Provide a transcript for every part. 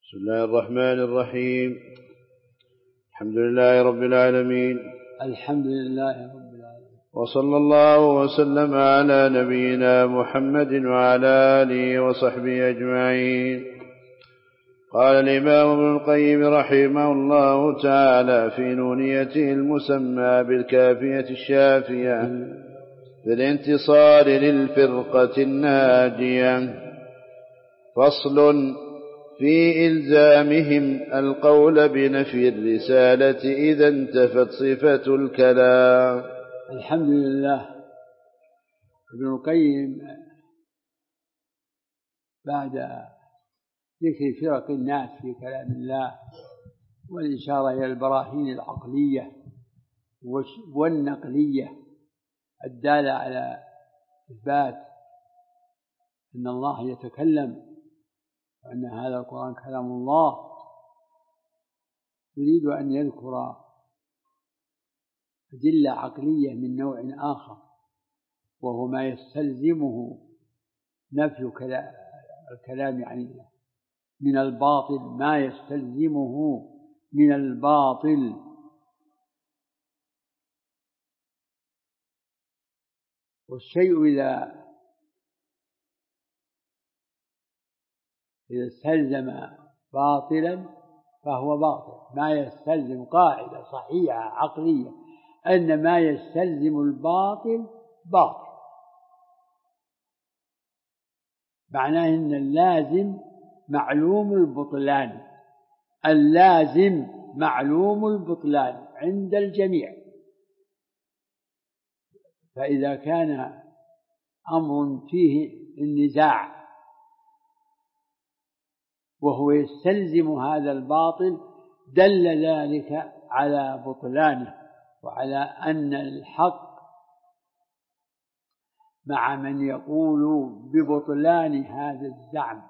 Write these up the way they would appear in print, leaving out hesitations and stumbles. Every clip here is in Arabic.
بسم الله الرحمن الرحيم. الحمد لله رب العالمين. الحمد لله رب العالمين. وصلى الله وسلم على نبينا محمد وعلى آله وصحبه أجمعين. قال الإمام ابن القيم رحمه الله تعالى في نونيته المسمى بالكافية الشافية في الانتصار للفرقة الناجية: فصل في إلزامهم القول بنفي الرسالة إذا انتفت صفة الكلام. الحمد لله. ابن القيم بعد ذكر فرق الناس في كلام الله والإشارة إلى البراهين العقلية والنقلية الدالة على إثبات أن الله يتكلم وأن هذا القرآن كلام الله، يريد أن يذكر أدلة عقلية من نوع آخر، وهو ما يستلزمه نفي الكلام عن الله من الباطل، ما يستلزمه من الباطل. والشيء إذا استلزم باطلا فهو باطل. ما يستلزم، قاعدة صحيحة عقلية، أن ما يستلزم الباطل باطل، معناه أن اللازم معلوم البطلان، اللازم معلوم البطلان عند الجميع. فإذا كان أمر فيه النزاع وهو يستلزم هذا الباطل، دل ذلك على بطلانه وعلى أن الحق مع من يقول ببطلان هذا الزعم.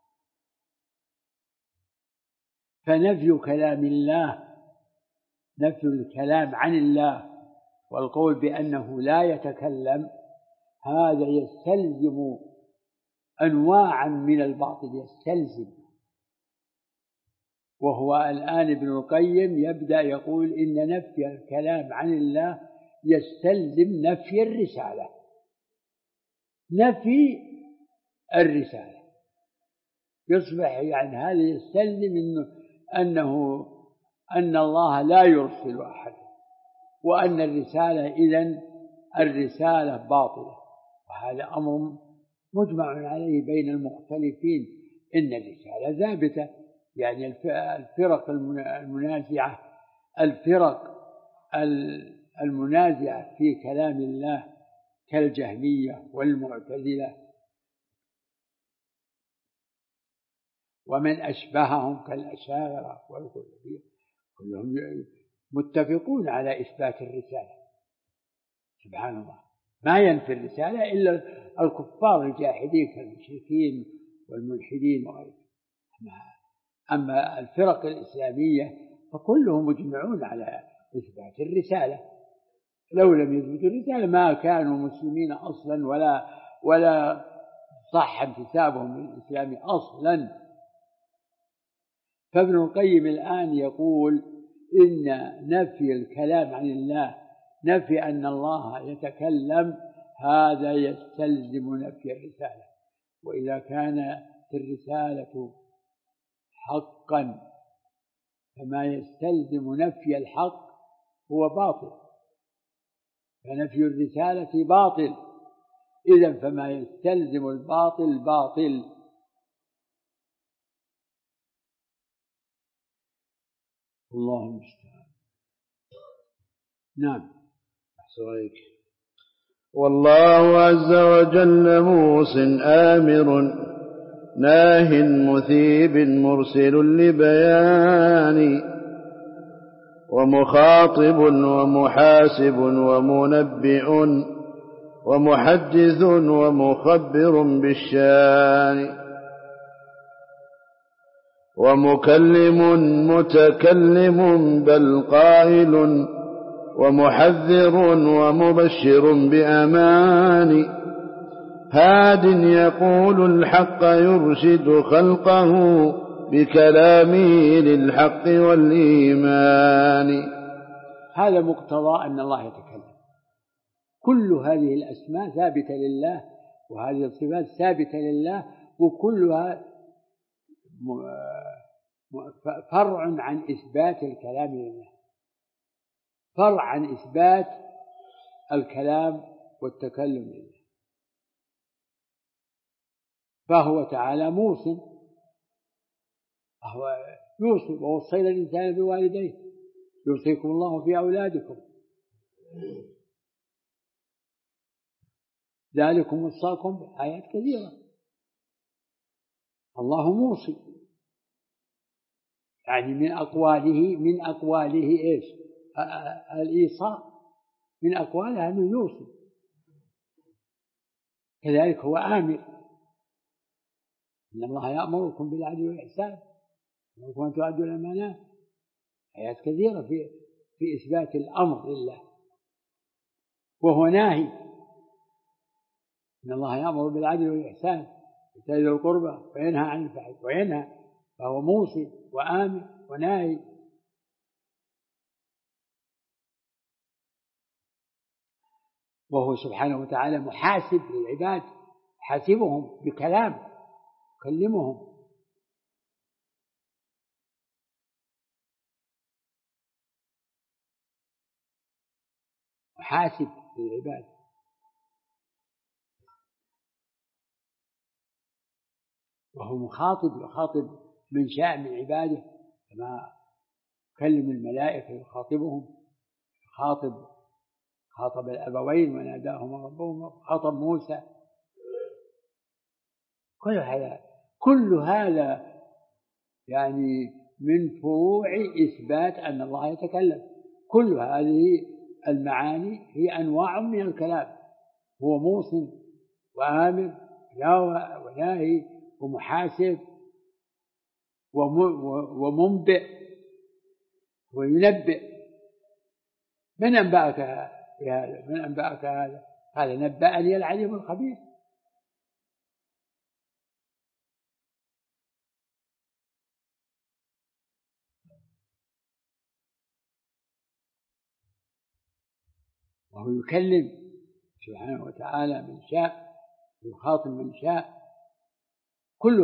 فنفي كلام الله، نفي الكلام عن الله والقول بأنه لا يتكلم، هذا يستلزم أنواعا من الباطل، يستلزم. وهو الآن ابن القيم يبدأ يقول إن نفي الكلام عن الله يستلزم نفي الرسالة، نفي الرسالة يصبح يعني هذا يستلزم أن الله لا يرسل أحد، وأن الرسالة إذن الرسالة باطلة. وهذا أمر مجمع عليه بين المختلفين، إن الرسالة ثابتة. يعني الفرق المنازعة، الفرق المنازعة في كلام الله كالجهمية والمعتزلة ومن أشبههم كالأشاعرة والغلبية، كلهم متفقون على إثبات الرسالة. سبحان الله، ما ينفي الرسالة إلا الكفار الجاحدين كالمشركين والملحدين وغيرهم. أما الفرق الإسلامية فكلهم مجمعون على إثبات الرسالة. لو لم يثبتوا الرسالة ما كانوا مسلمين أصلا، ولا صح انتسابهم للإسلام أصلا. فابن القيم الآن يقول إن نفي الكلام عن الله، نفي أن الله يتكلم، هذا يستلزم نفي الرسالة. وإذا كانت الرسالة حقا فما يستلزم نفي الحق هو باطل، فنفي الرسالة باطل، إذن فما يستلزم الباطل باطل. الله المستعان. نعم. أحسنك. والله عز وجل موصٍ آمر ناه مثيب مرسل لبيان، ومخاطب ومحاسب ومنبئ ومحدث ومخبر بالشان، ومكلم متكلم بل قائل، ومحذر ومبشر بأمان، هاد يقول الحق يرشد خلقه بكلامه للحق والإيمان. هذا مقتضى أن الله يتكلم. كل هذه الأسماء ثابتة لله، وهذه الصفات ثابتة لله، وكلها فرع عن إثبات الكلام لله، فرع عن إثبات الكلام والتكلم لله. فهو تعالى موصٍ، فهو يوصي: ووصينا الإنسان بوالديه يوصيكم الله في أولادكم ذلكم وصاكم بآيات كثيرة. الله موصي، يعني من أقواله إيش؟ الإيصاء، من أقواله أنه يوصي. كذلك هو آمر: إن الله يأمركم بالعدل والإحسان ويأمركم أن تؤدوا الأمانات. آيات كثيرة في إثبات الأمر لله. وهو ناهي: إن الله يأمر بالعدل والإحسان وإيتاء ذي القربى وينهى عن الفحشاء وينهى. فهو موصي وآمر وناهي. وهو سبحانه وتعالى محاسب للعباد، حاسبهم بكلام، يكلمهم. محاسب للعباد. وهو مخاطب، يخاطب من شاء من عباده، كما كلم الملائكة يخاطبهم، خاطب الأبوين وناداهما ربهما، خاطب موسى. كل هذا يعني من فروع إثبات أن الله يتكلم. كل هذه المعاني هي أنواع من الكلام. هو موصٍ وآمر وناهي ومحاسب ومنبئ وينبئ. من أنبأك بهذا؟ من أنبأك هذا؟ قال: نبأني العليم الخبير. وهو يكلم سبحانه وتعالى من شاء، يخاطب من شاء. كل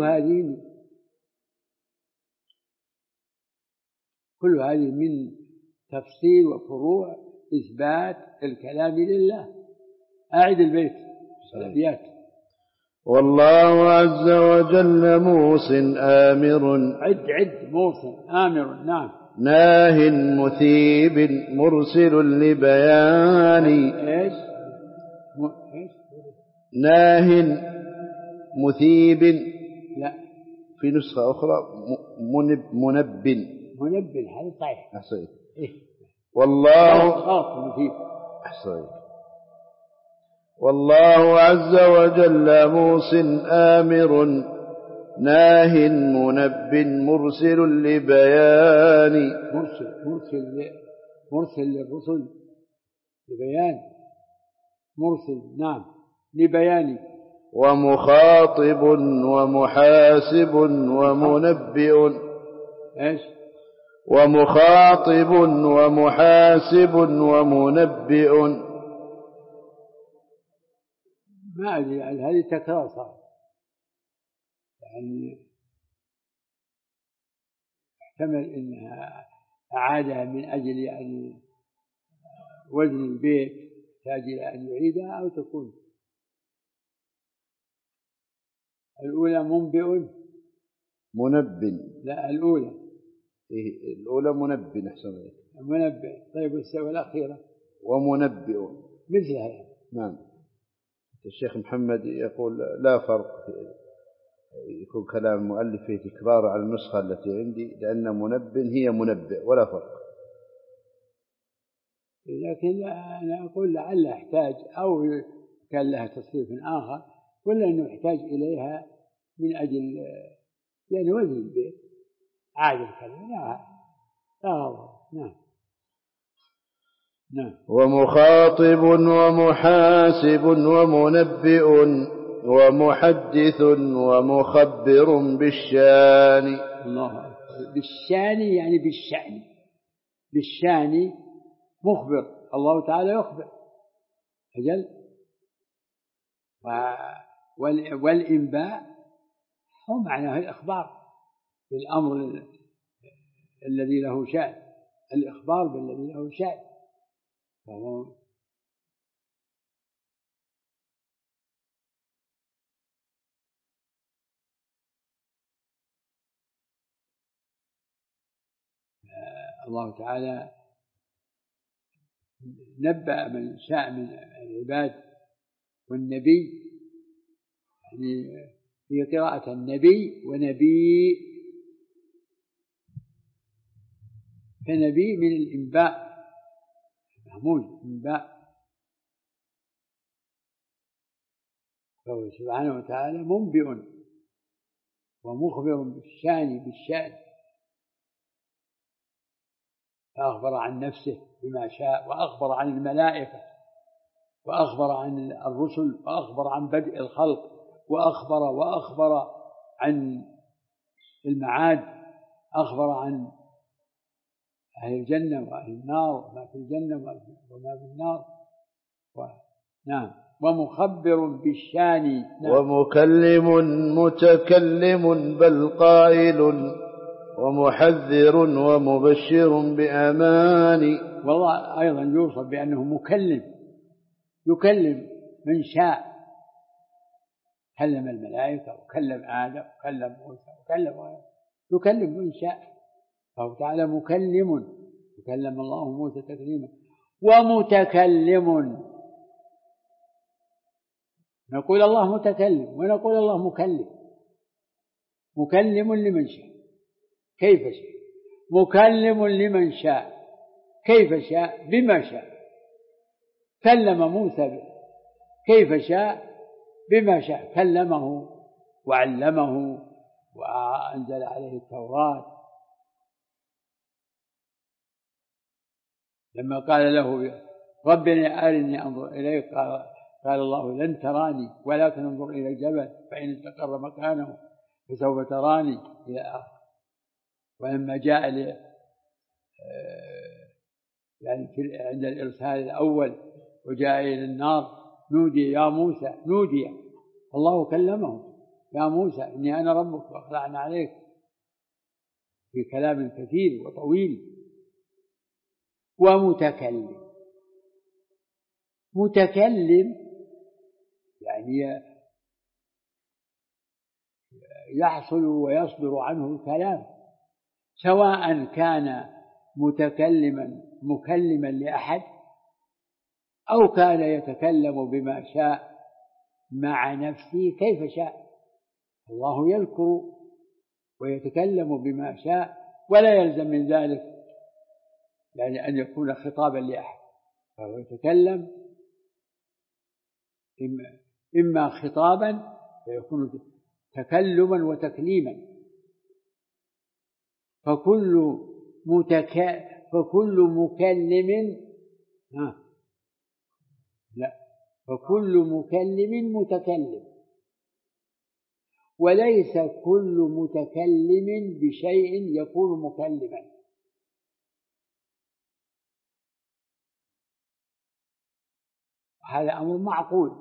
هذه من تفصيل وفروع إثبات الكلام لله. أعد البيت الأبيات: والله عز وجل موصٍ آمر. عد موصٍ آمر. نعم. ناه مثيب مرسل لبيان. إيش؟ ناه مثيب. لا، في نسخة أخرى منب. هذا صحيح. أحسنت. إيه؟ والله مثيب. أحسنت. والله عز وجل موصٍ آمر ناه منب مرسل لبيان. مرسل للرسل لبيان. مرسل، نعم، لبيان. ومخاطب ومحاسب ومنبئ. ايش؟ ومخاطب ومحاسب ومنبئ. ما أدري، هذه تكرار صار، يعني احتمل إنها أعادها من أجل يعني وزن البيت يحتاج إلى أن يعيدها، أو تكون الأولى منبئ. لا، الأولى الأولى منبئ. أحسن. منبئ. طيب، والأخيرة ومنبئ مثلها. نعم. الشيخ محمد يقول لا فرق، يكون كلام مؤلف فيه تكرار على النسخة التي عندي، لأن منبئ هي منبئ ولا فرق. لكن أنا أقول لعل يحتاج، أو كان لها تصريف آخر، ولا أنه يحتاج إليها من أجل يعني وزن البيت عاد الكلام. نعم. ومخاطب ومحاسب ومنبئ ومحدث ومخبر بالشان. الله أكبر. بالشان يعني بالشأن، بالشان مخبر، الله تعالى يخبر أجل. والإنباء هو معناه الإخبار بالأمر الذي له شأن، الإخبار بالذي له شأن. الله تعالى نبأ من شاء من العباد، والنبي يعني في قراءة النبي ونبي، فنبي من الإنباء، محمود إنباء. فهو سبحانه وتعالى منبئ ومخبر بالشأن، فأخبر عن نفسه بما شاء، وأخبر عن الملائكة، وأخبر عن الرسل، وأخبر عن بدء الخلق، وأخبر عن المعاد، أخبر عن أهل الجنة وأهل النار، وما في الجنة وما في النار. نعم. ومخبر بالشان. نعم. ومكلم متكلم بل قائل، ومحذر ومبشر بأمان. والله أيضا يوصف بأنه مكلم، يكلم من شاء، كلم الملائكة وكلم آدم وكلم موسى يكلم من شاء. فهو تعالى مكلم، وكلم الله موسى تكليما. ومتكلم، نقول الله متكلم ونقول الله مكلم. مكلم لمن شاء كيف شاء، مكلم لمن شاء كيف شاء بما شاء. كلم موسى كيف شاء بما شاء، كلمه وعلمه وأنزل عليه التوراة. لما قال له ربنا أرني أنظر إليك، قال الله لن تراني ولكن انظر إلى الجبل فإن استقر مكانه فسوف تراني إلى آخر. ولما جاء يعني عند الإرسال الأول وجاء إلى النار نودي يا موسى، نودي الله كلمه يا موسى إني أنا ربك وأخلعنا عليك، في كلام كثير وطويل. ومتكلم، متكلم يعني يحصل ويصدر عنه الكلام، سواء كان متكلما مكلما لأحد أو كان يتكلم بما شاء مع نفسه كيف شاء. الله يذكر ويتكلم بما شاء، ولا يلزم من ذلك يعني أن يكون خطابا لأحد، فهو يتكلم إما خطابا فيكون تكلما وتكليما. فكل مكلم فكل مكلم متكلم، وليس كل متكلم بشيء يكون مكلما. هذا أمر معقول.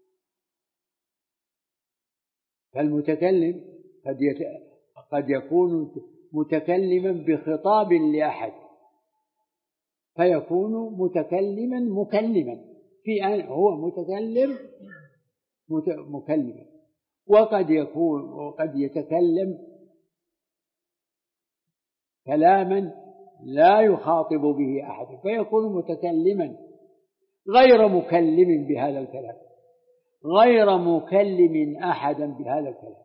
فالمتكلم قد يكون متكلما بخطاب لأحد فيكون متكلما مكلما، في أن هو متكلم مكلما، وقد يتكلم كلاما لا يخاطب به أحد فيكون متكلما غير مكلم بهذا الكلام، غير مكلم أحدا بهذا الكلام.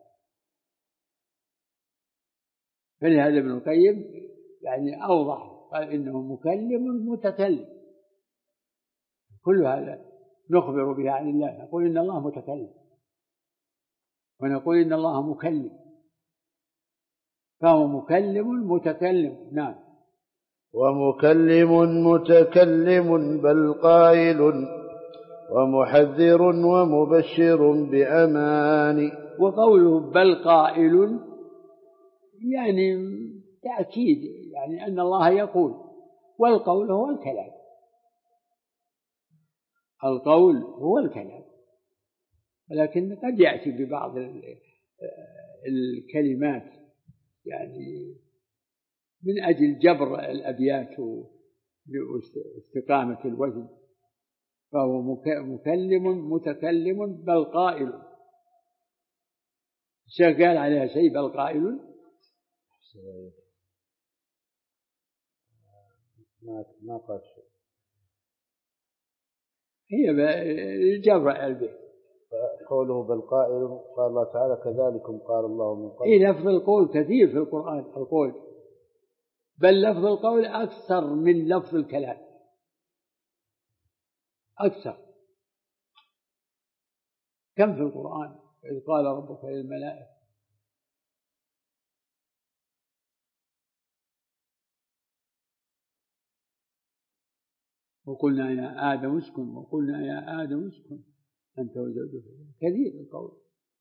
فلهذا ابن القيم يعني أوضح، قال إنه مكلم متكلم. كل هذا نخبر به عن الله، نقول إن الله متكلم ونقول إن الله مكلم، فهو مكلم متكلم. نعم. ومكلم متكلم بل قائل، ومحذر ومبشر بأمان. وقوله بل قائل يعني تأكيد يعني أن الله يقول، والقول هو الكلام، القول هو الكلام، ولكن قد يأتي ببعض الكلمات يعني من أجل جبر الأبيات واستقامة الوزن، فهو متكلم بل قائل. الشيخ قال عليها شيء بل قائل، ما قال شيء، هي جبر البيت. قوله بل قائل، قال الله تعالى كذلكم قال الله من قبل. لفظ القول كثير في القرآن، القول، بل لفظ القول أكثر من لفظ الكلام، أكثر. كم في القرآن إذ قال ربك للملائكة وقلنا يا آدم اسكن، وقلنا يا آدم اسكن أنت وزوجك، كثير القول.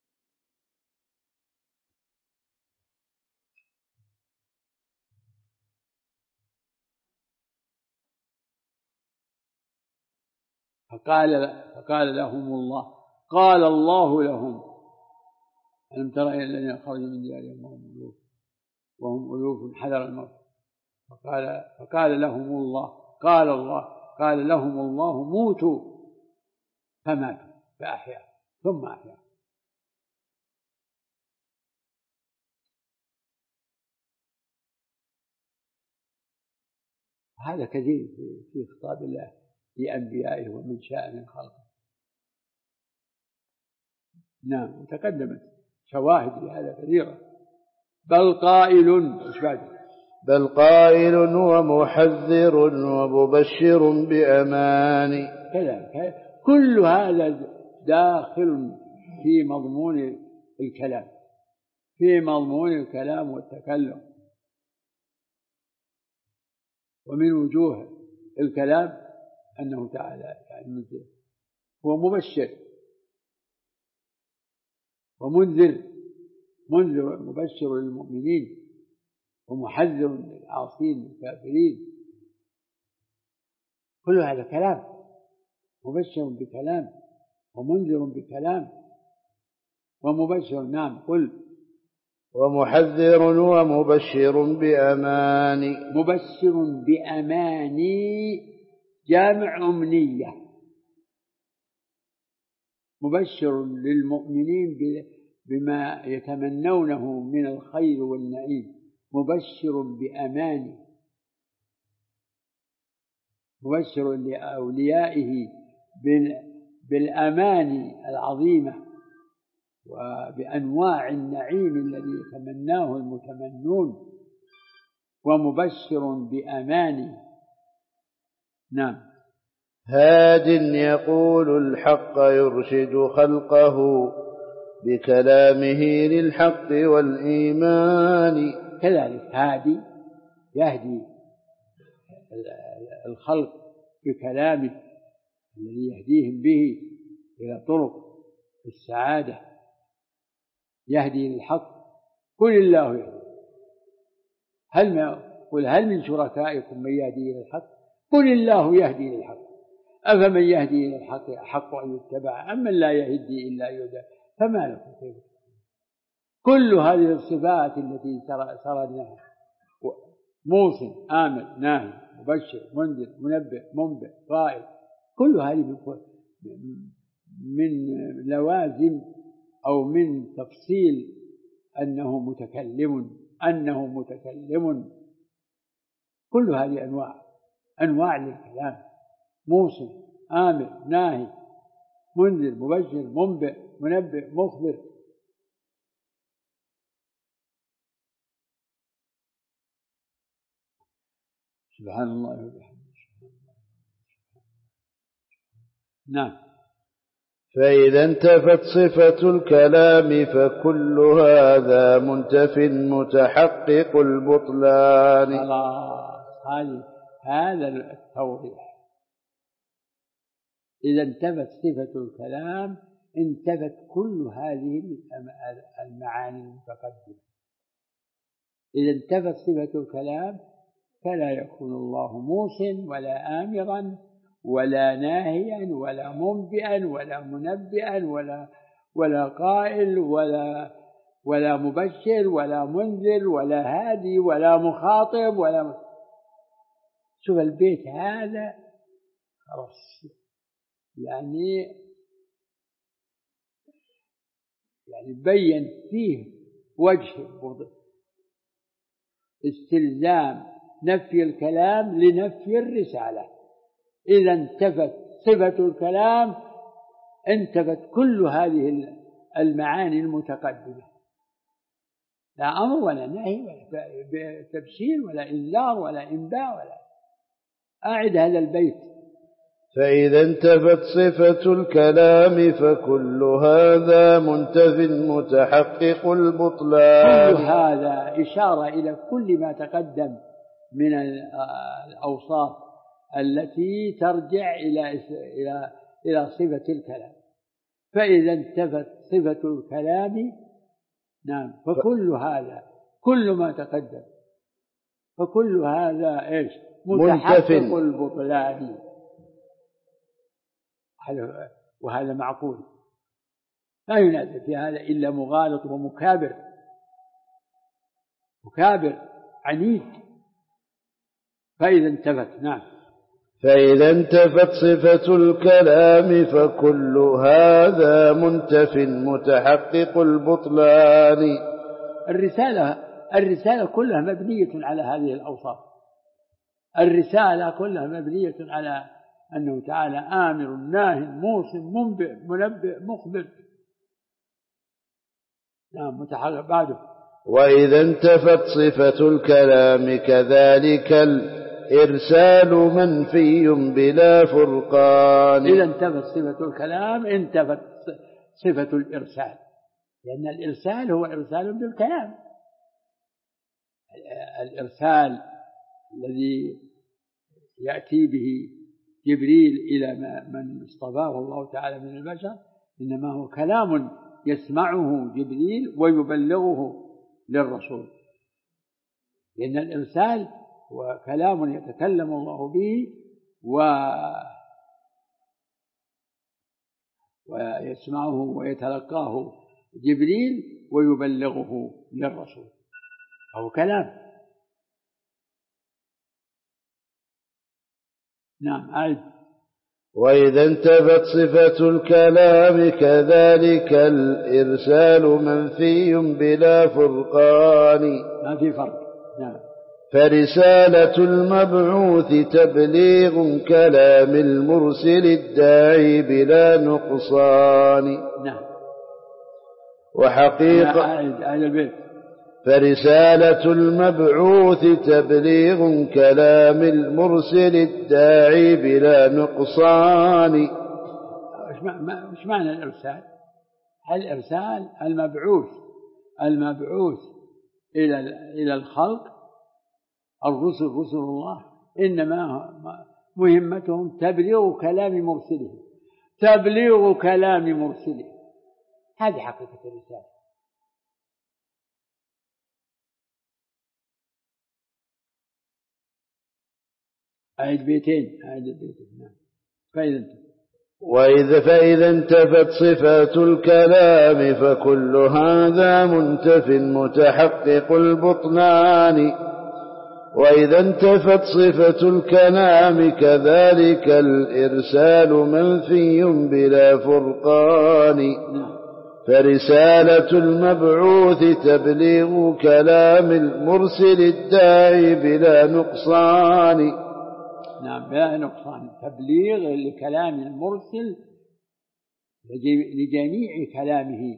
فقال لهم الله، قال الله لهم ألم تر إلى الذين خرجوا من ديارهم وهم ألوف حذر الموت، فقال لهم الله، قال لهم الله موتوا، فماتوا فأحيا ثم أحيا. هذا كثير في خطاب الله لأنبيائه ومن شاء من خلقه. نعم، وتقدمت شواهد لهذا كثيرة. بل قائل، بل قائل ومحذر ومبشر بأمان. كل هذا داخل في مضمون الكلام، في مضمون الكلام والتكلم. ومن وجوه الكلام أنه تعالى يعني هو مبشر ومنذر، مبشر للمؤمنين ومحذر للعاصين الكافرين. كل هذا كلام، مبشر بكلام ومنذر بكلام ومبشر. نعم، قل ومحذر ومبشر بأماني. مبشر بأماني جامع أمنية، مبشر للمؤمنين بما يتمنونه من الخير والنعيم، مبشر بأماني، مبشر لأوليائه بالأماني العظيمة وبأنواع النعيم الذي يتمناه المتمنون، ومبشر بأماني. نعم. هاد يقول الحق يرشد خلقه بكلامه للحق والإيمان. كذلك هادي يهدي الخلق بكلامه الذي يهديهم به إلى طرق السعادة، يهدي للحق. قل الله يهدي، هل من شركائكم من يهدي إلى الحق؟ قل الله يهدي للحق، أفمن يهدي إلى الحق أحق أن يتبع أم من لا يهدي إلا يهدى، فما لكم كيف؟ كل هذه الصفات التي سردناها، موصن، آمر، ناهي، مبشر، منذر، منبه، منبئ، قائل، كل هذه من لوازم أو من تفصيل أنه متكلم. كل هذه أنواع للكلام، موصل، آمر، ناهي، منذر، مبشر، منبئ، منبئ، مخبر. سبحان الله وبحمده. نعم. فإذا انتفت صفة الكلام فكل هذا منتف متحقق البطلان. هذا التوضيح. إذا انتفت صفة الكلام انتفت كل هذه المعاني المتقدمة. إذا انتفت صفة الكلام فلا يكون الله موصٍ ولا آمرا ولا ناهيا ولا منبئا ولا منبئا ولا قائل ولا مبشر ولا منذر ولا هادي ولا مخاطب شوف البيت هذا خلاص يعني بين فيه وجه استلزام نفي الكلام لنفي الرسالة. إذا انتفت صفة الكلام انتفت كل هذه المعاني المتقدمة، لا أمر ولا نهي ولا تبشير ولا إنذار ولا إنباء ولا. أعد هذا البيت. فإذا انتفت صفة الكلام فكل هذا منتف متحقق البطلان. كل هذا إشارة إلى كل ما تقدم من الأوصاف التي ترجع إلى صفة الكلام. فإذا انتفت صفة الكلام نعم فكل هذا كل ما تقدم فكل هذا إيش متحقق البطلان. وهذا معقول، لا ينازع في هذا إلا مغالط ومكابر عنيد. فإذا انتفت نعم فإذا انتفت صفة الكلام فكل هذا منتف متحقق البطلان. الرسالة كلها مبنية على هذه الأوصاف. الرسالة كلها مبنية على أنه تعالى آمر ناه موصٍ منبئ منبئ مخبر. نعم متحقق بعده. وإذا انتفت صفة الكلام كذلك الإرسال منفي بلا فرقان. إذا انتفت صفة الكلام انتفت صفة الإرسال، لأن الإرسال هو إرسال بالكلام. الإرسال الذي يأتي به جبريل إلى من اصطفاه الله تعالى من البشر إنما هو كلام يسمعه جبريل ويبلغه للرسول، لأن الإرسال هو كلام يتكلم الله به ويسمعه ويتلقاه جبريل ويبلغه للرسول، فهو كلام. نعم أعد. وإذا انتفت صفة الكلام كذلك الإرسال منفي بلا فرقان. ما في فرق. نعم. فرسالة المبعوث تبليغ كلام المرسل الداعي بلا نقصان. نعم. وحقيقة أعد البيت. فرسالة المبعوث تبليغ كلام المرسل الداعي بلا نقصان. وش معنى الإرسال؟ الإرسال المبعوث إلى الخلق، الرسل رسل الله إنما مهمتهم تبليغ كلام مرسله. هذه حقيقة الرسالة. أعد البيتين. نعم. فإذا انتفت صفات الكلام فكل هذا منتف متحقق البطلان. وإذا انتفت صفة الكلام كذلك الإرسال منفي بلا فرقان. فرسالة المبعوث تبليغ كلام المرسل الداعي بلا نقصان. نعم بلا نقصان، تبليغ لكلام المرسل لجميع كلامه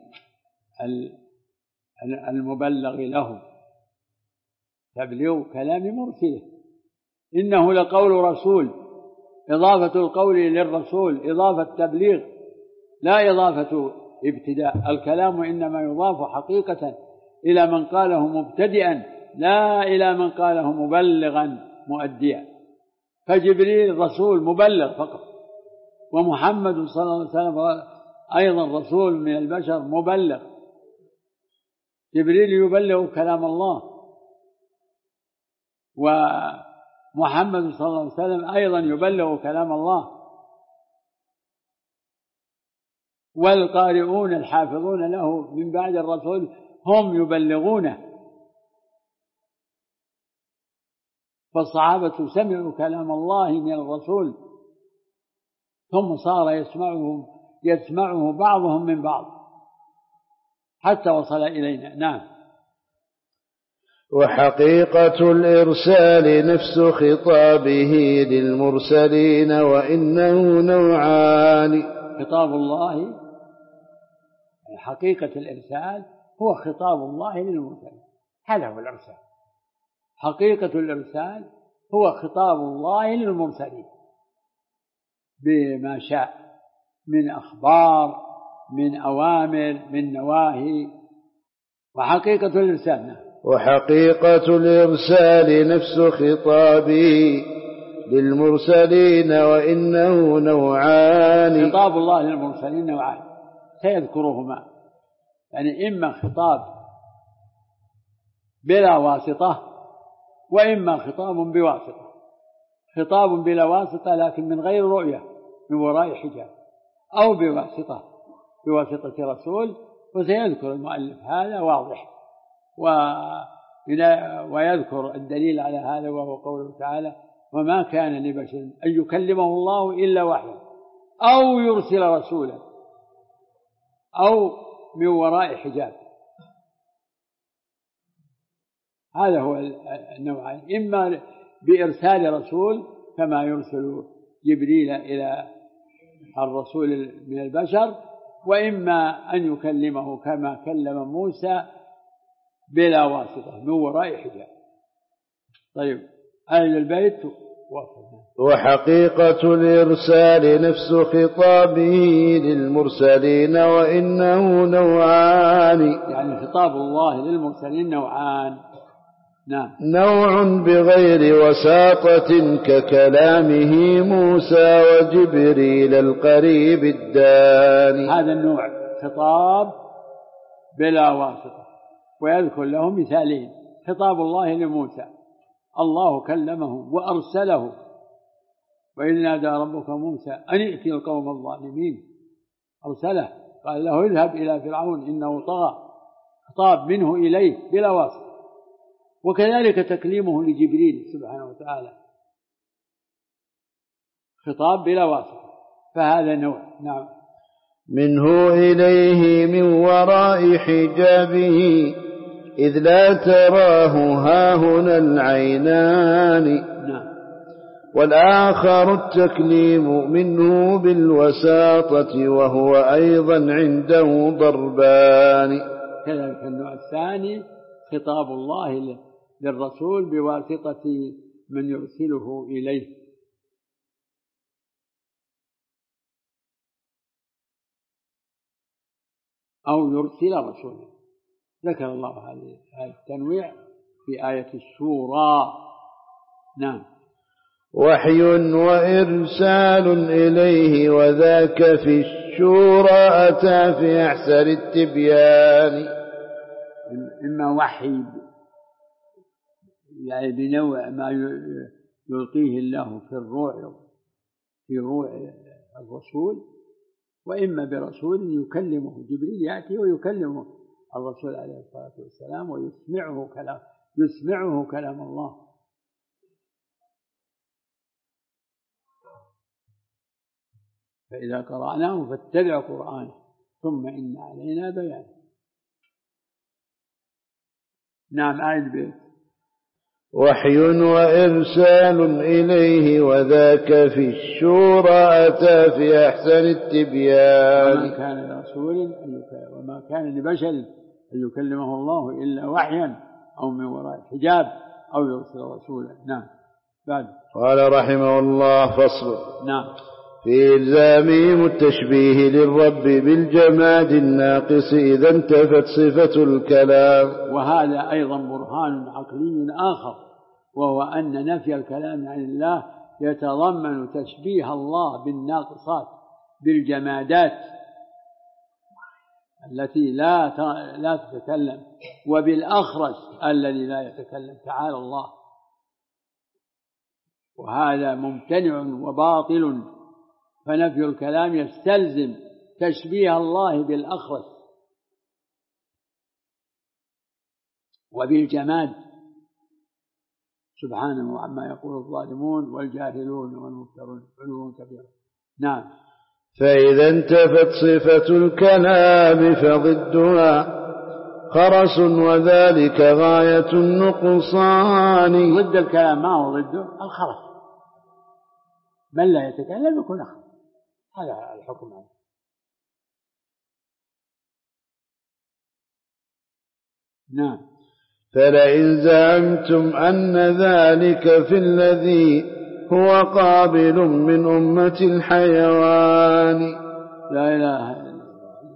المبلغ له، تبليغ كلام مرسله. إنه لقول رسول، إضافة القول للرسول إضافة تبليغ لا إضافة ابتداء. الكلام إنما يضاف حقيقة إلى من قاله مبتدئا لا إلى من قاله مبلغا مؤديا. فجبريل رسول مبلغ فقط، ومحمد صلى الله عليه وسلم أيضا رسول من البشر مبلغ. جبريل يبلغ كلام الله ومحمد صلى الله عليه وسلم أيضا يبلغ كلام الله، والقارئون الحافظون له من بعد الرسول هم يبلغونه. فالصحابة سمعوا كلام الله من الرسول ثم صار يسمعه بعضهم من بعض حتى وصل إلينا. نعم. وحقيقة الإرسال نفس خطابه للمرسلين وإنه نوعان. خطاب الله، حقيقة الإرسال هو خطاب الله للمرسلين، هذا هو الإرسال. حقيقة الإرسال هو خطاب الله للمرسلين بما شاء من أخبار، من أوامر، من نواهي. وحقيقة الإرسال وحقيقة الإرسال نفس خطابه للمرسلين وإنه نوعان. خطاب الله للمرسلين نوعان سيذكرهما، يعني إما خطاب بلا واسطة وإما خطاب بواسطة. خطاب بلا واسطة لكن من غير رؤية، من وراء حجاب، أو بواسطة رسول، وسيذكر المؤلف هذا واضح، ويذكر الدليل على هذا وهو قوله تعالى: وما كان لبشر أن يكلمه الله إلا وحيا أو يرسل رسولا أو من وراء حجاب. هذا هو النوعين، إما بإرسال رسول كما يرسل جبريل إلى الرسول من البشر، وإما أن يكلمه كما كلم موسى بلا واسطة من وراء حجاب. طيب، أهل البيت وحقيقة الإرسال نفس خطابه للمرسلين وإنه نوعان. يعني خطاب الله للمرسلين نوعان. نعم. نوع بغير وساطة ككلامه موسى وجبريل القريب الداني. هذا النوع خطاب بلا واسطة، ويذكر له مثالين. خطاب الله لموسى، الله كلمه وأرسله، وإذ نادى ربك موسى أن ائت القوم الظالمين. أرسله، قال له اذهب إلى فرعون إنه طغى. خطاب منه إليه بلا واسطة. وكذلك تكليمه لجبريل سبحانه وتعالى خطاب بلا واسطة، فهذا نوع. نعم. منه إليه من وراء حجابه إذ لا تراه هاهنا العينان. نعم. والآخر التكليم منه بالوساطة وهو أيضا عنده ضربان. كذلك النوع الثاني خطاب الله للرسول بواسطة من يرسله إليه. أو يرسل رسولا. ذكر الله هذا التنويع في آية الشورى. نعم. وحي وإرسال إليه وذاك في الشورى أتى في أحسن التبيان. إما وحي يعني بنوع ما يلقيه الله في روع الرسول، وإما برسول يكلمه. جبريل يأتي ويكلمه الرسول عليه الصلاة والسلام ويسمعه كلام الله. فإذا قرأناه فاتبع قرآنه ثم إن علينا بيانه. نعم. آية بيت. وحي وإرسال إليه وذاك في الشورى أتى في أحسن التبيان. وما كان لبشر أن يكلمه الله إلا وحيا أو من وراء حجاب أو يرسل رسولا. نعم. بعد قال رحمه الله: فصل. نعم. في إلزامهم التشبيه للرب بالجماد الناقص إذا انتفت صفة الكلام. وهذا أيضا برهان عقلي آخر، وهو أن نفي الكلام عن الله يتضمن تشبيه الله بالناقصات، بالجمادات التي لا تتكلم، وبالأخرس الذي لا يتكلم. تعالى الله وهذا ممتنع وباطل، فنفي الكلام يستلزم تشبيه الله بالأخرس وبالجماد سبحانه عما يقول الظالمون والجاهلون والمفترون علوا كبيرا. نعم. فإذا انتفت صفة الكلام فضدها خرس وذلك غاية النقصان. ضد الكلام ما هو ضده الخرس، من لا يتكلم يكون أخرس، هذا الحكم عنه. نعم. فلئن زعمتم أن ذلك في الذي هو قابل من أمة الحيوان. لا إله إلا الله.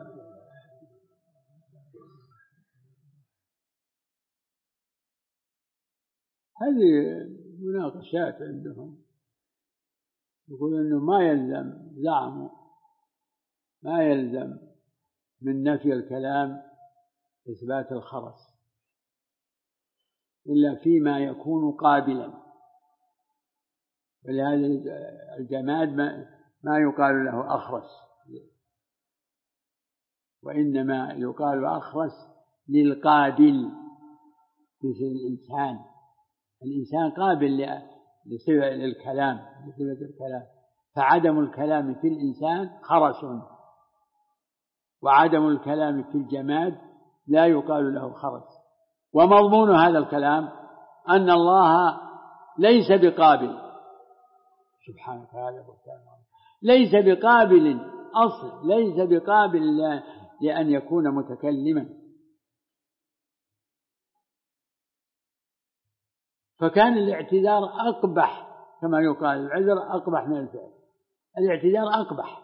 هذه مناقشات عندهم، يقول إنه ما يلزم، زعموا ما يلزم من نفي الكلام إثبات الخرس إلا فيما يكون قابلا، ولهذا الجماد ما يقال له أخرس، وإنما يقال أخرس للقابل، مثل الإنسان قابل للكلام، لصفة الكلام، فعدم الكلام في الإنسان خرس، وعدم الكلام في الجماد لا يقال له خرس. ومضمون هذا الكلام أن الله ليس بقابل، سبحانه وتعالى، ليس بقابل أصل، ليس بقابل لأن يكون متكلما. فكان الاعتذار أقبح، كما يقال العذر أقبح من الفعل، الاعتذار أقبح.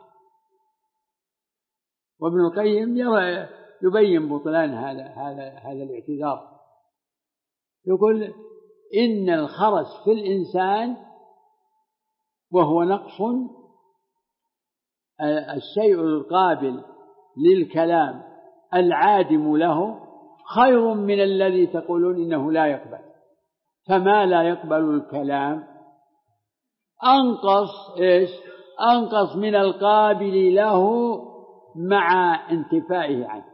وابن القيم يبين بطلان هذا الاعتذار، يقول إن الخرس في الإنسان وهو نقص الشيء القابل للكلام العادم له خير من الذي تقولون إنه لا يقبل، فما لا يقبل الكلام أنقص من القابل له مع انتفائه عنه.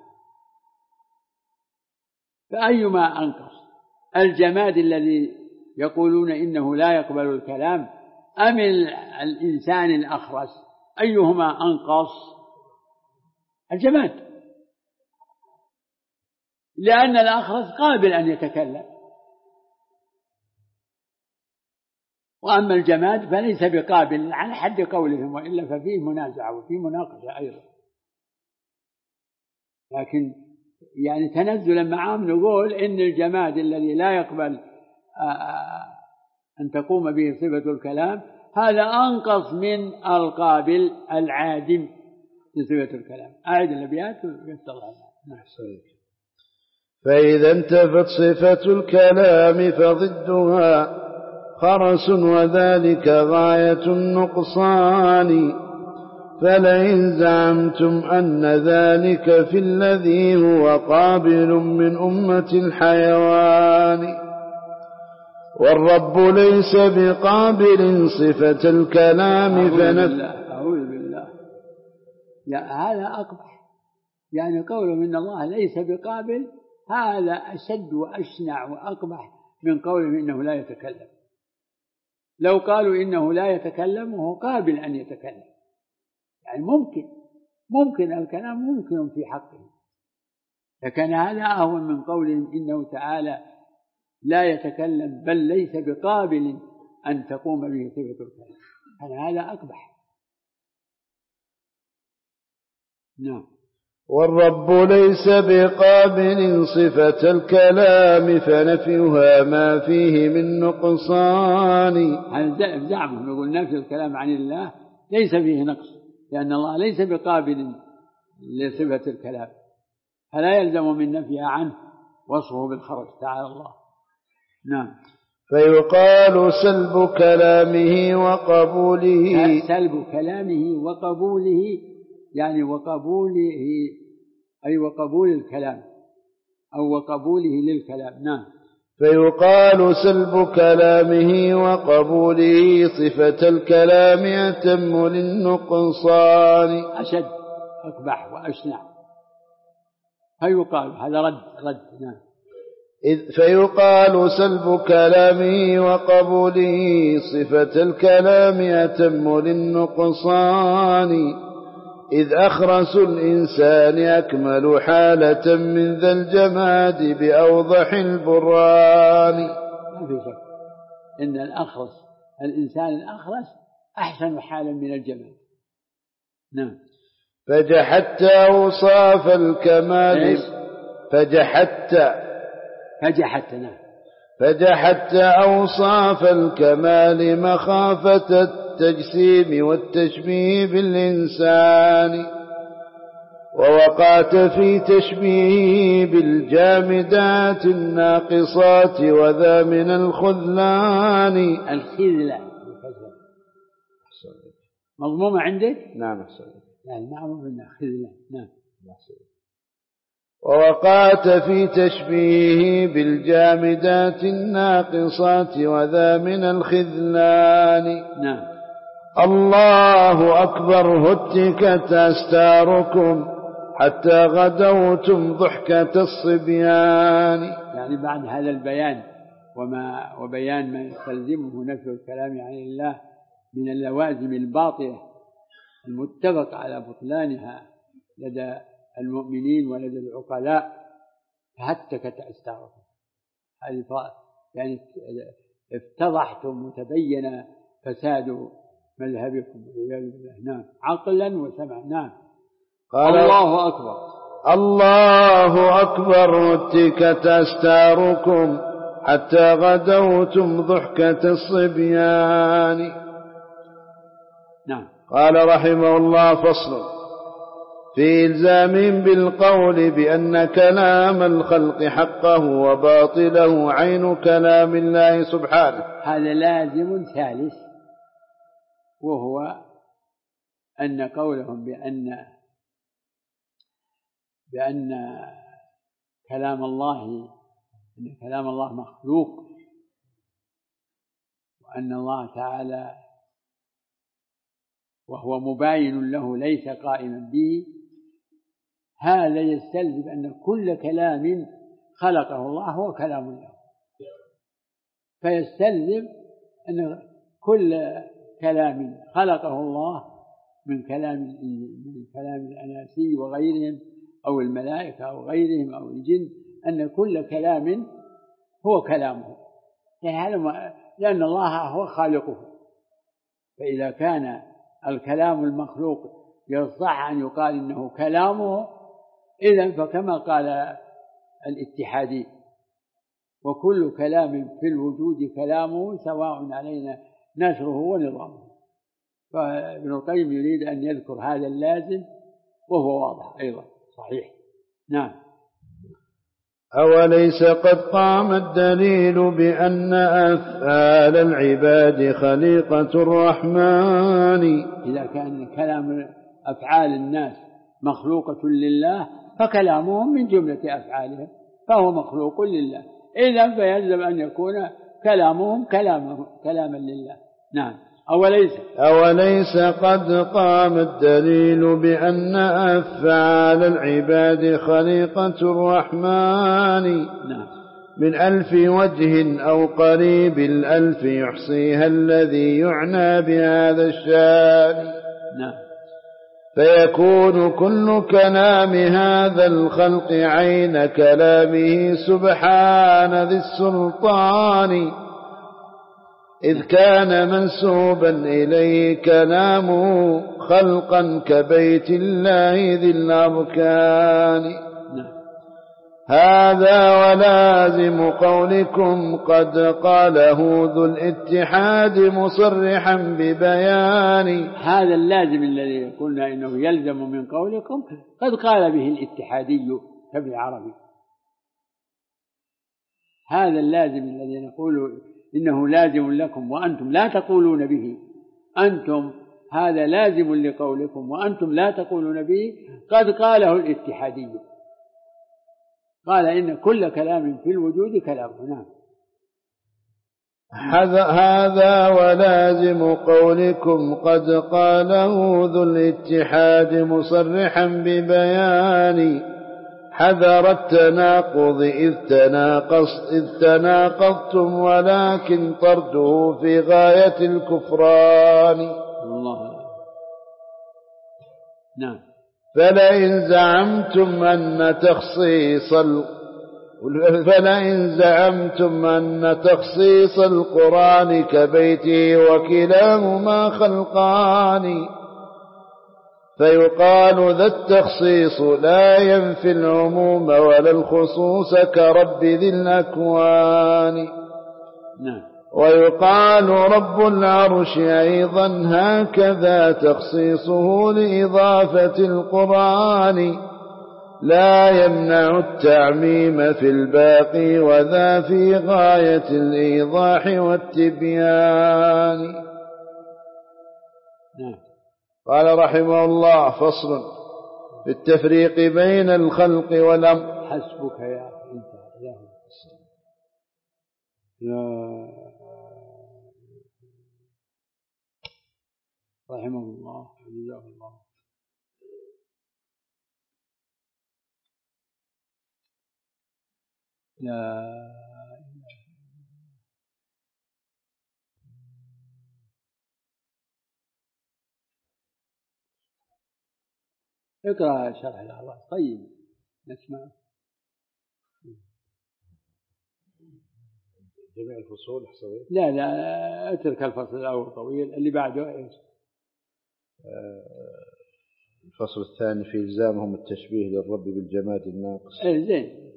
فأيما أنقص، الجماد الذي يقولون إنه لا يقبل الكلام أم الإنسان الأخرس؟ أيهما أنقص؟ الجماد، لأن الأخرس قابل أن يتكلم، وأما الجماد فليس بقابل على حد قولهم، وإلا ففيه منازعة وفيه مناقشة أيضا. لكن يعني تنزلا معهم نقول إن الجماد الذي لا يقبل أن تقوم به صفة الكلام هذا أنقص من القابل العادم لصفة الكلام. أعد الأبيات ويستطيع. فإذا انتفت صفة الكلام فضدها خرس وذلك غاية النقصان. فلئن زعمتم أن ذلك في الذي هو قابل من أمة الحيوان والرب ليس بقابل صفة الكلام أعوذ بالله. هذا أقبح، يعني قوله إن الله ليس بقابل هذا أشد وأشنع وأقبح من قوله إنه لا يتكلم. لو قالوا إنه لا يتكلم وهو قابل أن يتكلم، يعني ممكن الكلام ممكن في حقه، لكن هذا أهون من قولهم إنه تعالى لا يتكلم بل ليس بقابل أن تقوم به صفة الكلام، هذا أقبح. نعم. والرب ليس بقابل صفة الكلام فنفيها ما فيه من نقصان. هذا زعمهم، يقول نفي الكلام عن الله ليس فيه نقص، لأن الله ليس بقابل لصفة الكلام، فلا يلزم من نفيها عنه وصفه بالخرج تعالى الله. نعم. فيقال سلب كلامه وقبوله. سلب كلامه وقبوله يعني وقبوله أي وقبول الكلام أو وقبوله للكلام. نعم. فيقال سلب كلامه وقبوله صفة الكلام أتم للنقصان. أشد أقبح وأشنع. فيقال هذا رد. نعم. فيقال سلب كلامه وقبوله صفة الكلام أتم للنقصان، إذ أخرس الإنسان أكمل حالة من ذا الجماد بأوضح البرهان. ما في شك إن الإنسان الأخرس أحسن حالا من الجماد. نعم. فجحدت أوصاف الكمال. فجحدت أوصاف الكمال مخافة التجسيم والتشبيه بالإنسان، ووقعت في تشبيهه بالجامدات الناقصات وذا من الخذلان. مضمومة عندك؟ نعم أحسن. يعني معروف أنها خذلان. نعم. ووقعت في تشبيهه بالجامدات الناقصات وذا من الخذلان. نعم. الله أكبر هتكت أستاركم حتى غدوتم ضحكة الصبيان. يعني بعد هذا البيان وبيان ما يستلزمه نفي الكلام عن الله من اللوازم الباطلة المتفق على بطلانها لدى المؤمنين ولدى العقلاء، فهتكت أستاركم. هذه يعني افتضحتم وتبين فساد مذهبكم والعياذ بالله. نعم. عقلا وسمعا. نعم. قال الله أكبر. الله أكبر هتكت أستاركم حتى غدوتم ضحكة الصبيان. نعم. قال رحمه الله: فصل في إلزام بالقول بأن كلام الخلق حقه وباطله عين كلام الله سبحانه. هذا لازم ثالث، وهو أن قولهم بأن كلام الله مخلوق، وأن الله تعالى وهو مباين له ليس قائما به، هذا يستلزم أن كل كلام خلقه الله هو كلام الله، فيستلزم أن كل كلام خلقه الله من كلام الأناسي وغيرهم أو الملائكة أو غيرهم أو الجن، أن كل كلام هو كلامه، لأن الله هو خالقه. فإذا كان الكلام المخلوق يصح أن يقال إنه كلامه، إذن فكما قال الاتحادي: وكل كلام في الوجود كلامه سواء علينا نشره ونظامه. فابن القيم يريد أن يذكر هذا اللازم، وهو واضح أيضا صحيح. نعم. أوليس قد قام الدليل بأن أفعال العباد خليقة الرحمن؟ إذا كان كلام أفعال الناس مخلوقة لله، فكلامهم من جملة أفعالهم، فهو مخلوق لله، إذن فيلزم أن يكون كلامهم كلاما لله. نعم. أوليس قد قام الدليل بأن أفعال العباد خليقة الرحمن. نعم. من 1000 وجه أو قريب 1000 يحصيها الذي يعنى بهذا الشان. نعم. فيكون كل كلام هذا الخلق عين كلامه سبحان ذي السلطان، إذ كان منسوبا إليه كلامه خلقا كبيت الله ذي الأركان. هذا ولازم قولكم قد قاله ذو الاتحاد مصرحا ببيان. هذا اللازم الذي قلنا إنه يلزم من قولكم قد قال به الاتحادي كابن عربي. هذا اللازم الذي نقول إنه لازم لكم وأنتم لا تقولون به، أنتم هذا لازم لقولكم وأنتم لا تقولون به، قد قاله الاتحادي، قال إن كل كلام في الوجود كلامه. نعم. هذا ولازم قولكم قد قاله ذو الاتحاد مصرحا ببيان حذر التناقض إذ تناقضتم ولكن طرده في غاية الكفران. الله. نعم. فلئن زعمتم أن تخصيص القرآن كبيته وكلاهما خلقان فيقال ذا التخصيص لا ينفي العموم ولا الخصوص كرب ذي الأكوان. ويقال رب العرش أيضا هكذا تخصيصه لإضافة القرآن لا يمنع التعميم في الباقي وذا في غاية الإيضاح والتبيان. قال رحمه الله فصل في التفريق بين الخلق والأمر. حسبك يا أنت رحمه الله جزاه الله. لا اقرأ شرح الأعراض طيب نسمع. جميع الفصول حصوية. لا اترك الفصل الأول طويل اللي بعده ايش؟ الفصل الثاني في إلزامهم التشبيه للرب بالجماد الناقص. زين.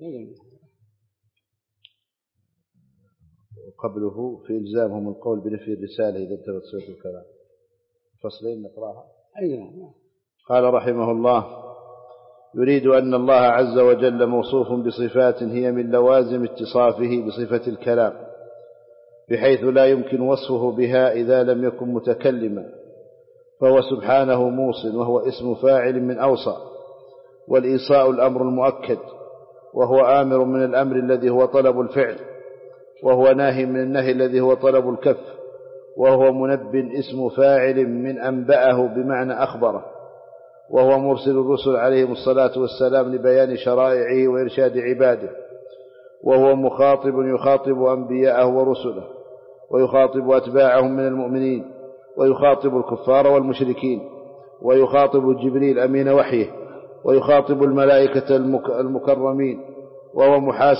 وقبله في إلزامهم القول بنفي الرسالة إذا انتهت صيغة الكلام. فصلين نقراها. قال رحمه الله يريد أن الله عز وجل موصوف بصفات هي من لوازم اتصافه بصفة الكلام بحيث لا يمكن وصفه بها إذا لم يكن متكلما فهو سبحانه موص وهو اسم فاعل من أوصى والإيصاء الأمر المؤكد وهو آمر من الأمر الذي هو طلب الفعل وهو ناهي من النهي الذي هو طلب الكف وهو منب اسم فاعل من أنبأه بمعنى أخبره وهو مرسل الرسل عليهم الصلاة والسلام لبيان شرائعه وإرشاد عباده وهو مخاطب يخاطب أنبياءه ورسله ويخاطب أتباعهم من المؤمنين ويخاطب الكفار والمشركين ويخاطب جبريل أمين وحيه ويخاطب الملائكة المكرمين وهو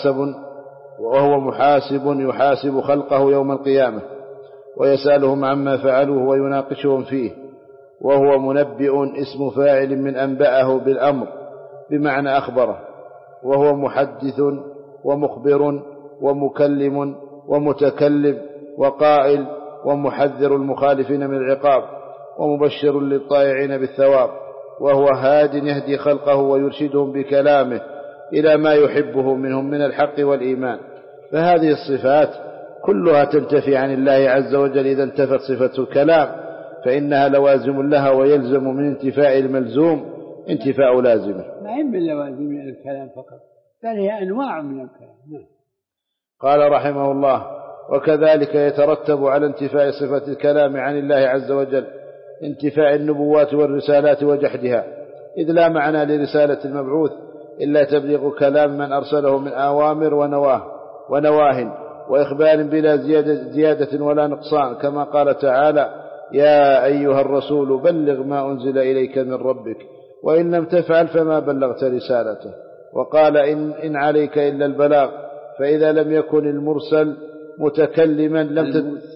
محاسب يحاسب خلقه يوم القيامة ويسألهم عما فعلوه ويناقشهم فيه وهو منبئ اسم فاعل من أنبأه بالأمر بمعنى أخبره وهو محدث ومخبر ومكلم ومتكلم وقائل ومحذر المخالفين من العقاب ومبشر للطائعين بالثواب وهو هاد يهدي خلقه ويرشدهم بكلامه إلى ما يحبه منهم من الحق والإيمان. فهذه الصفات كلها تنتفي عن الله عز وجل إذا انتفت صفة الكلام فإنها لوازم لها ويلزم من انتفاء الملزوم انتفاء لازمه. ما هي من لوازم الكلام فقط بل هي أنواع من الكلام. قال رحمه الله وكذلك يترتب على انتفاء صفة الكلام عن الله عز وجل انتفاء النبوات والرسالات وجحدها إذ لا معنى لرسالة المبعوث إلا تبليغ كلام من أرسله من أوامر ونواه وإخبار بلا زيادة ولا نقصان كما قال تعالى يا أيها الرسول بلغ ما أنزل إليك من ربك وإن لم تفعل فما بلغت رسالته وقال إن عليك إلا البلاغ فإذا لم يكن المرسل متكلما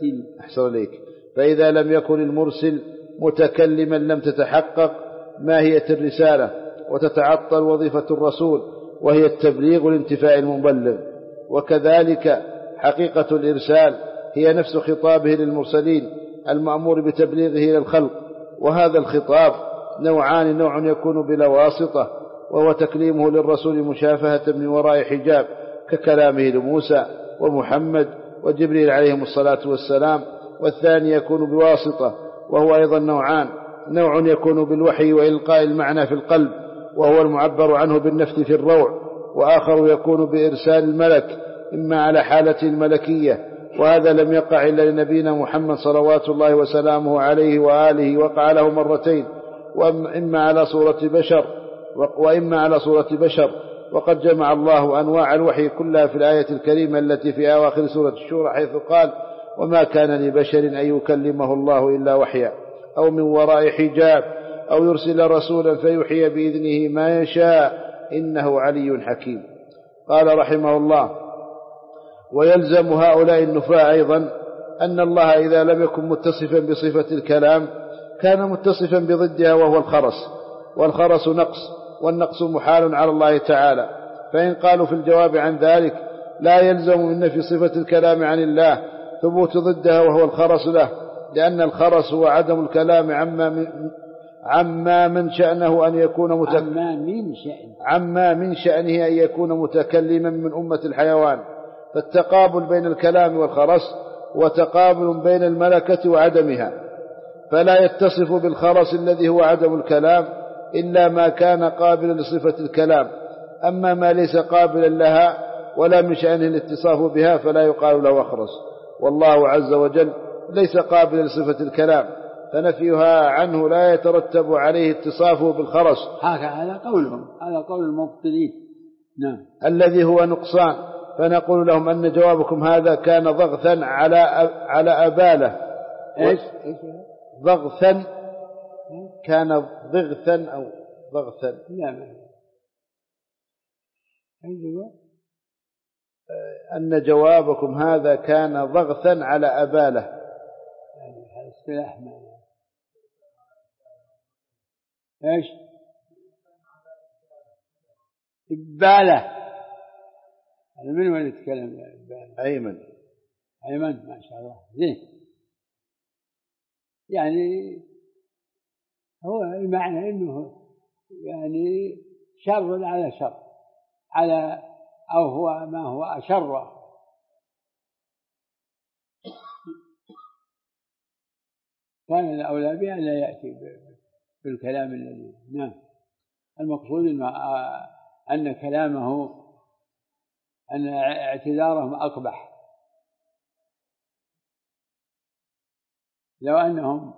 فإذا لم يكن المرسل متكلما لم تتحقق ماهية الرسالة وتتعطل وظيفة الرسول وهي التبليغ لانتفاء المبلغ. وكذلك حقيقة الإرسال هي نفس خطابه للمرسلين المأمور بتبليغه إلى الخلق وهذا الخطاب نوعان نوع يكون بلا واسطة وهو تكليمه للرسول مشافهة من وراء حجاب ككلامه لموسى ومحمد وجبريل عليهم الصلاة والسلام والثاني يكون بواسطة وهو أيضا نوعان نوع يكون بالوحي وإلقاء المعنى في القلب وهو المعبر عنه بالنفث في الروع وآخر يكون بإرسال الملك إما على حالة الملكية وهذا لم يقع إلا لنبينا محمد صلوات الله وسلامه عليه وآله، وقع له مرتين، وإما على صورة بشر، وقد جمع الله أنواع الوحي كلها في الآية الكريمة التي في أواخر سورة الشورى، حيث قال: وما كان لبشر أن يكلمه الله إلا وحيا أو من وراء حجاب أو يرسل رسولا فيوحي بإذنه ما يشاء إنه علي حكيم. قال رحمه الله: ويلزم هؤلاء النفاة أيضا أن الله إذا لم يكن متصفا بصفة الكلام كان متصفا بضدها وهو الخرس، والخرس نقص، والنقص محال على الله تعالى. فإن قالوا في الجواب عن ذلك: لا يلزم من نفي صفة الكلام عن الله ثبوت ضدها وهو الخرس له، لأن الخرس هو عدم الكلام عما من شأنه أن يكون أن يكون متكلما من أمة الحيوان. فالتقابل بين الكلام والخرس هو تقابل بين الملكة وعدمها، فلا يتصف بالخرس الذي هو عدم الكلام إلا ما كان قابلا لصفة الكلام، أما ما ليس قابلا لها ولا من شأنه الاتصاف بها فلا يقال له أخرس. والله عز وجل ليس قابلا لصفة الكلام، فنفيها عنه لا يترتب عليه اتصافه بالخرس. هذا قولهم، هذا قول المبطلين. نعم. الذي هو نقصان. فنقول لهم أن جوابكم هذا كان ضغثا على أبالة. إيش؟ ضغثا، كان ضغثا أو ضغثا. لا، أن جوابكم هذا كان ضغثا على أبالة. هذا اصطلاح ما. إيش؟ إبالة. هذا من وين يتكلم؟ أيمن. ما شاء الله، زين. يعني هو المعنى إنه يعني شر على شر، أو هو ما هو أشر. كان الأولى بها لا يأتي بالكلام الذي. نعم. المقصود أن كلامه، أن اعتذارهم أقبح. لو أنهم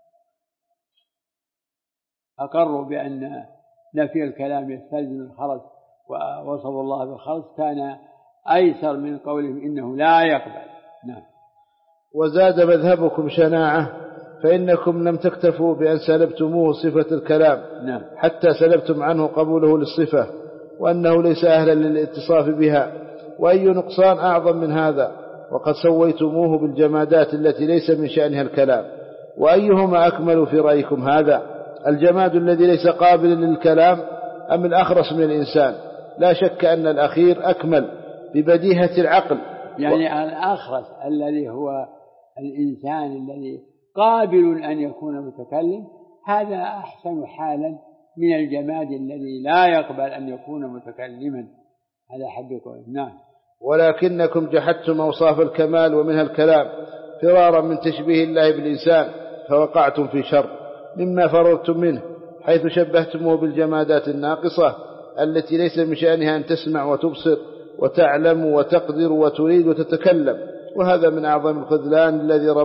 أقروا بأن نفي الكلام يستلزم الخرس ووصفوا الله بالخرس كان أيسر من قولهم إنه لا يقبل. نعم. وزاد مذهبكم شناعة، فإنكم لم تكتفوا بأن سلبتموه صفة الكلام، نعم، حتى سلبتم عنه قبوله للصفة، وأنه ليس أهلا للاتصاف بها. وأي نقصان أعظم من هذا؟ وقد سويتموه بالجمادات التي ليس من شأنها الكلام. وأيهما أكمل في رأيكم هذا؟ الجماد الذي ليس قابلا للكلام أم الأخرس من الإنسان؟ لا شك أن الأخير أكمل ببديهة العقل. يعني الأخرس الذي هو الإنسان الذي قابل أن يكون متكلم، هذا أحسن حالا من الجماد الذي لا يقبل أن يكون متكلما. هذا حقيقة. نعم. ولكنكم جحدتم أوصاف الكمال ومنها الكلام فرارا من تشبيه الله بالإنسان، فوقعتم في شر مما فررتم منه، حيث شبهتموه بالجمادات الناقصة التي ليس من شأنها أن تسمع وتبصر وتعلم وتقدر وتريد وتتكلم. وهذا من أعظم الخذلان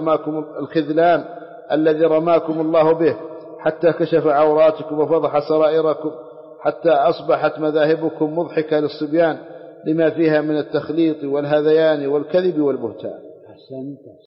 الذي رماكم الله به، حتى كشف عوراتكم وفضح سرائركم، حتى أصبحت مذاهبكم مضحكة للصبيان لما فيها من التخليط والهذيان والكذب والبهتان. أحسنت.